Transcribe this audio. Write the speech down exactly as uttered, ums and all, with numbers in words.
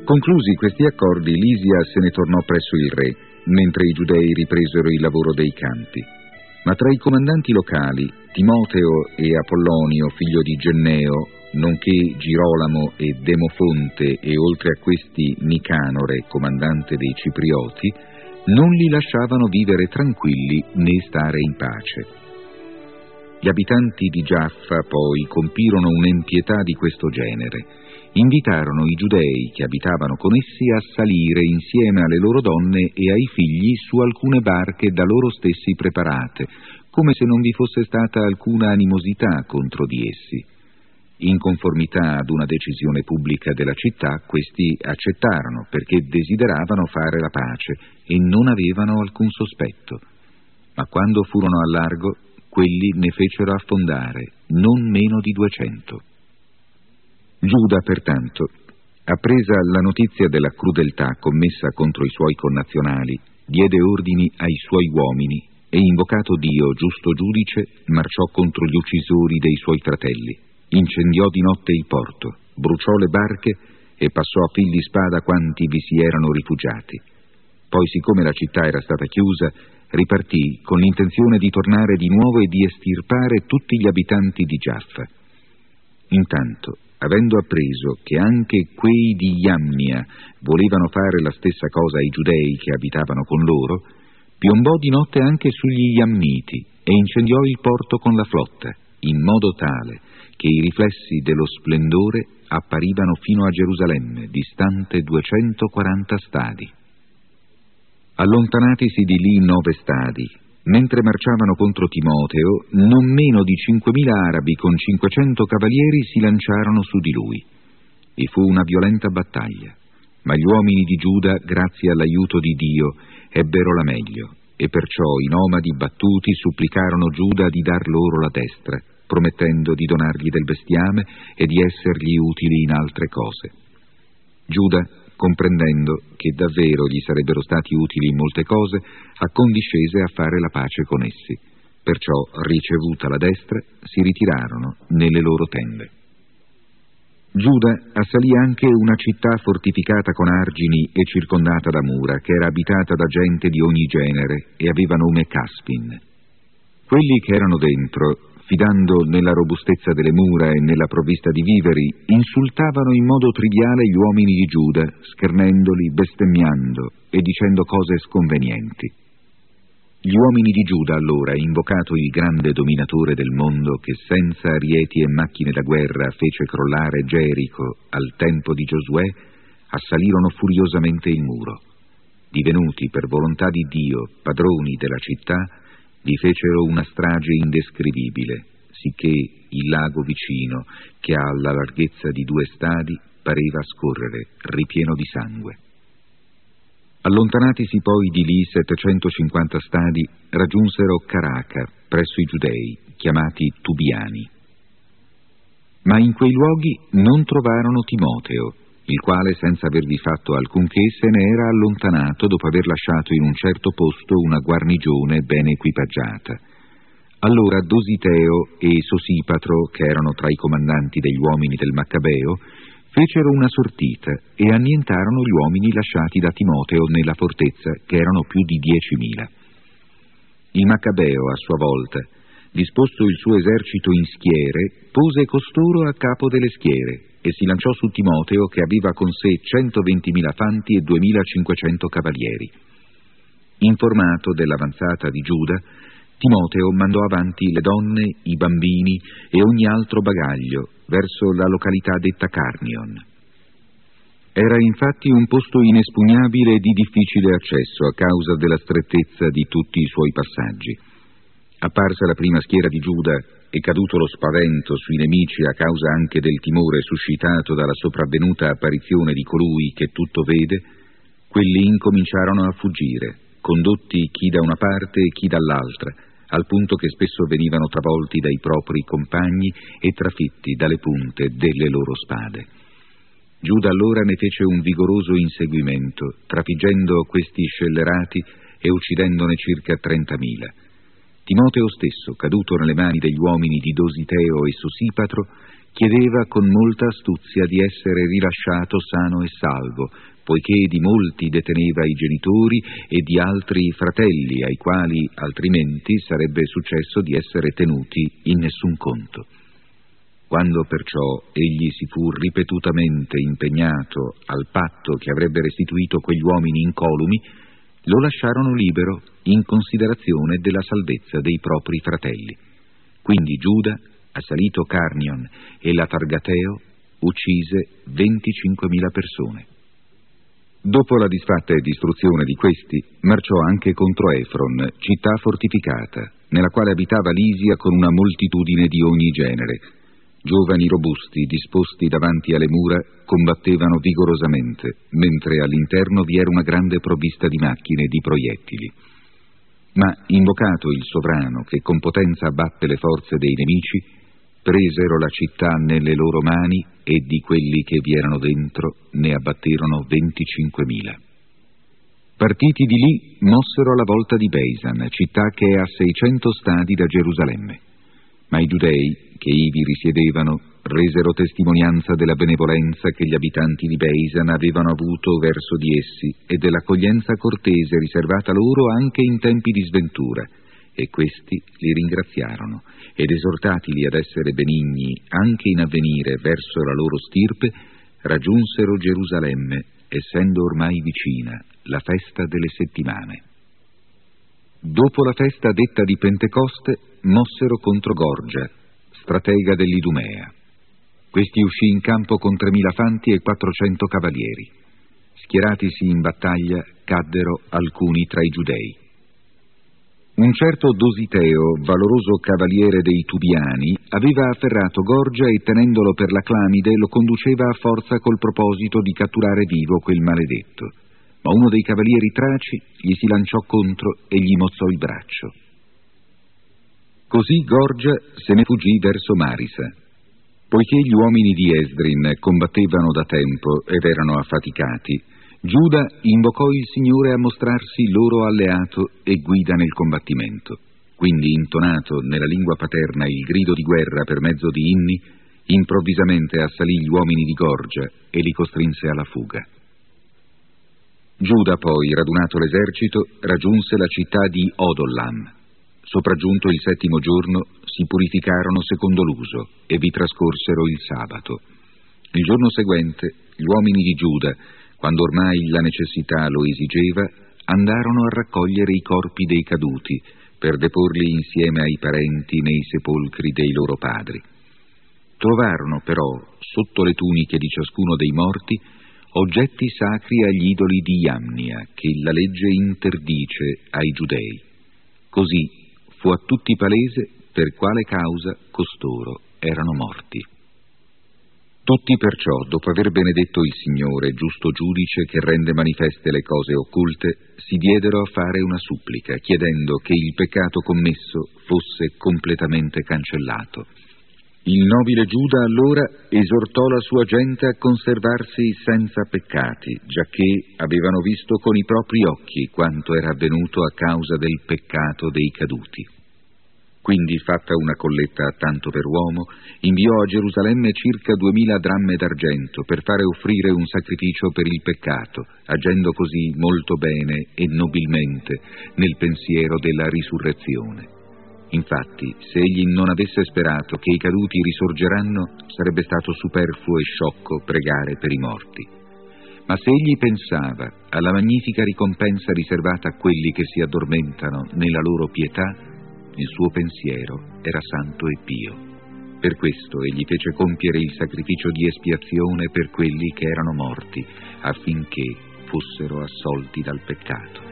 Conclusi questi accordi, Lisia se ne tornò presso il re, mentre i giudei ripresero il lavoro dei campi. Ma tra i comandanti locali, Timoteo e Apollonio, figlio di Genneo, nonché Girolamo e Demofonte, e oltre a questi Nicanore, comandante dei Ciprioti, non li lasciavano vivere tranquilli né stare in pace. Gli abitanti di Giaffa poi compirono un'empietà di questo genere. Invitarono i giudei che abitavano con essi a salire insieme alle loro donne e ai figli su alcune barche da loro stessi preparate, come se non vi fosse stata alcuna animosità contro di essi. In conformità ad una decisione pubblica della città, questi accettarono perché desideravano fare la pace e non avevano alcun sospetto. Ma quando furono al largo, quelli ne fecero affondare non meno di duecento. Giuda, pertanto, appresa la notizia della crudeltà commessa contro i suoi connazionali, diede ordini ai suoi uomini e, invocato Dio, giusto giudice, marciò contro gli uccisori dei suoi fratelli, incendiò di notte il porto, bruciò le barche e passò a fil di spada quanti vi si erano rifugiati. Poi, siccome la città era stata chiusa, ripartì con l'intenzione di tornare di nuovo e di estirpare tutti gli abitanti di Giaffa. Intanto, avendo appreso che anche quei di Jammia volevano fare la stessa cosa ai giudei che abitavano con loro, piombò di notte anche sugli Jammiti e incendiò il porto con la flotta, in modo tale che i riflessi dello splendore apparivano fino a Gerusalemme, distante duecentoquaranta stadi. Allontanatisi di lì nove stadi, mentre marciavano contro Timoteo, non meno di cinquemila arabi con cinquecento cavalieri si lanciarono su di lui. E fu una violenta battaglia, ma gli uomini di Giuda, grazie all'aiuto di Dio, ebbero la meglio, e perciò i nomadi battuti supplicarono Giuda di dar loro la destra, promettendo di donargli del bestiame e di essergli utili in altre cose. Giuda, comprendendo che davvero gli sarebbero stati utili in molte cose, accondiscese a fare la pace con essi. Perciò, ricevuta la destra, si ritirarono nelle loro tende. Giuda assalì anche una città fortificata con argini e circondata da mura, che era abitata da gente di ogni genere e aveva nome Caspin. Quelli che erano dentro, fidando nella robustezza delle mura e nella provvista di viveri, insultavano in modo triviale gli uomini di Giuda, schernendoli, bestemmiando e dicendo cose sconvenienti. Gli uomini di Giuda allora, invocato il grande dominatore del mondo che senza arieti e macchine da guerra fece crollare Gerico al tempo di Giosuè, assalirono furiosamente il muro. Divenuti per volontà di Dio padroni della città, vi fecero una strage indescrivibile, sicché il lago vicino, che ha la larghezza di due stadi, pareva scorrere ripieno di sangue. Allontanatisi poi di lì settecentocinquanta stadi, raggiunsero Caraca, presso i giudei, chiamati Tubiani. Ma in quei luoghi non trovarono Timoteo, il quale, senza avervi fatto alcunché, se ne era allontanato dopo aver lasciato in un certo posto una guarnigione ben equipaggiata. Allora Dositeo e Sosipatro, che erano tra i comandanti degli uomini del Maccabeo, fecero una sortita e annientarono gli uomini lasciati da Timoteo nella fortezza, che erano più di diecimila. Il Maccabeo, a sua volta, disposto il suo esercito in schiere, pose costoro a capo delle schiere e si lanciò su Timoteo, che aveva con sé centoventimila fanti e duemilacinquecento cavalieri. Informato dell'avanzata di Giuda, Timoteo mandò avanti le donne, i bambini e ogni altro bagaglio verso la località detta Carnion. Era infatti un posto inespugnabile e di difficile accesso a causa della strettezza di tutti i suoi passaggi. Apparsa la prima schiera di Giuda e caduto lo spavento sui nemici a causa anche del timore suscitato dalla sopravvenuta apparizione di colui che tutto vede, quelli incominciarono a fuggire, condotti chi da una parte e chi dall'altra, al punto che spesso venivano travolti dai propri compagni e trafitti dalle punte delle loro spade. Giuda allora ne fece un vigoroso inseguimento, trafiggendo questi scellerati e uccidendone circa trentamila. Timoteo stesso, caduto nelle mani degli uomini di Dositeo e Sosipatro, chiedeva con molta astuzia di essere rilasciato sano e salvo, poiché di molti deteneva i genitori e di altri fratelli, ai quali altrimenti sarebbe successo di essere tenuti in nessun conto. Quando perciò egli si fu ripetutamente impegnato al patto che avrebbe restituito quegli uomini incolumi, lo lasciarono libero in considerazione della salvezza dei propri fratelli. Quindi Giuda, assalito Carnion e la Targateo, uccise venticinquemila persone. Dopo la disfatta e distruzione di questi, marciò anche contro Efron, città fortificata, nella quale abitava Lisia con una moltitudine di ogni genere. Giovani robusti, disposti davanti alle mura, combattevano vigorosamente, mentre all'interno vi era una grande provvista di macchine e di proiettili. Ma, invocato il sovrano, che con potenza abbatte le forze dei nemici, presero la città nelle loro mani e di quelli che vi erano dentro ne abbatterono venticinquemila. Partiti di lì, mossero alla volta di Beisan, città che è a seicento stadi da Gerusalemme. Ma i giudei, che ivi risiedevano, resero testimonianza della benevolenza che gli abitanti di Beisan avevano avuto verso di essi e dell'accoglienza cortese riservata loro anche in tempi di sventura, e questi li ringraziarono, ed esortatili ad essere benigni anche in avvenire verso la loro stirpe, raggiunsero Gerusalemme, essendo ormai vicina la festa delle settimane. Dopo la festa detta di Pentecoste, mossero contro Gorgia, stratega dell'Idumea. Questi uscì in campo con tremila fanti e quattrocento cavalieri. Schieratisi in battaglia, caddero alcuni tra i giudei. Un certo Dositeo, valoroso cavaliere dei Tubiani, aveva afferrato Gorgia e tenendolo per la clamide lo conduceva a forza col proposito di catturare vivo quel maledetto. Ma uno dei cavalieri traci gli si lanciò contro e gli mozzò il braccio. Così Gorgia se ne fuggì verso Marisa. Poiché gli uomini di Esdrin combattevano da tempo ed erano affaticati, Giuda invocò il Signore a mostrarsi loro alleato e guida nel combattimento. Quindi, intonato nella lingua paterna il grido di guerra per mezzo di inni, improvvisamente assalì gli uomini di Gorgia e li costrinse alla fuga. Giuda poi, radunato l'esercito, raggiunse la città di Odollam. Sopraggiunto il settimo giorno, si purificarono secondo l'uso e vi trascorsero il sabato. Il giorno seguente, gli uomini di Giuda, quando ormai la necessità lo esigeva, andarono a raccogliere i corpi dei caduti per deporli insieme ai parenti nei sepolcri dei loro padri. Trovarono però, sotto le tuniche di ciascuno dei morti, oggetti sacri agli idoli di Iamnia, che la legge interdice ai giudei. Così fu a tutti palese per quale causa costoro erano morti. Tutti perciò, dopo aver benedetto il Signore, giusto giudice che rende manifeste le cose occulte, si diedero a fare una supplica, chiedendo che il peccato commesso fosse completamente cancellato. Il nobile Giuda allora esortò la sua gente a conservarsi senza peccati, giacché avevano visto con i propri occhi quanto era avvenuto a causa del peccato dei caduti. Quindi, fatta una colletta tanto per uomo, inviò a Gerusalemme circa duemila dramme d'argento per fare offrire un sacrificio per il peccato, agendo così molto bene e nobilmente nel pensiero della risurrezione. Infatti, se egli non avesse sperato che i caduti risorgeranno, sarebbe stato superfluo e sciocco pregare per i morti. Ma se egli pensava alla magnifica ricompensa riservata a quelli che si addormentano nella loro pietà, il suo pensiero era santo e pio. Per questo egli fece compiere il sacrificio di espiazione per quelli che erano morti, affinché fossero assolti dal peccato.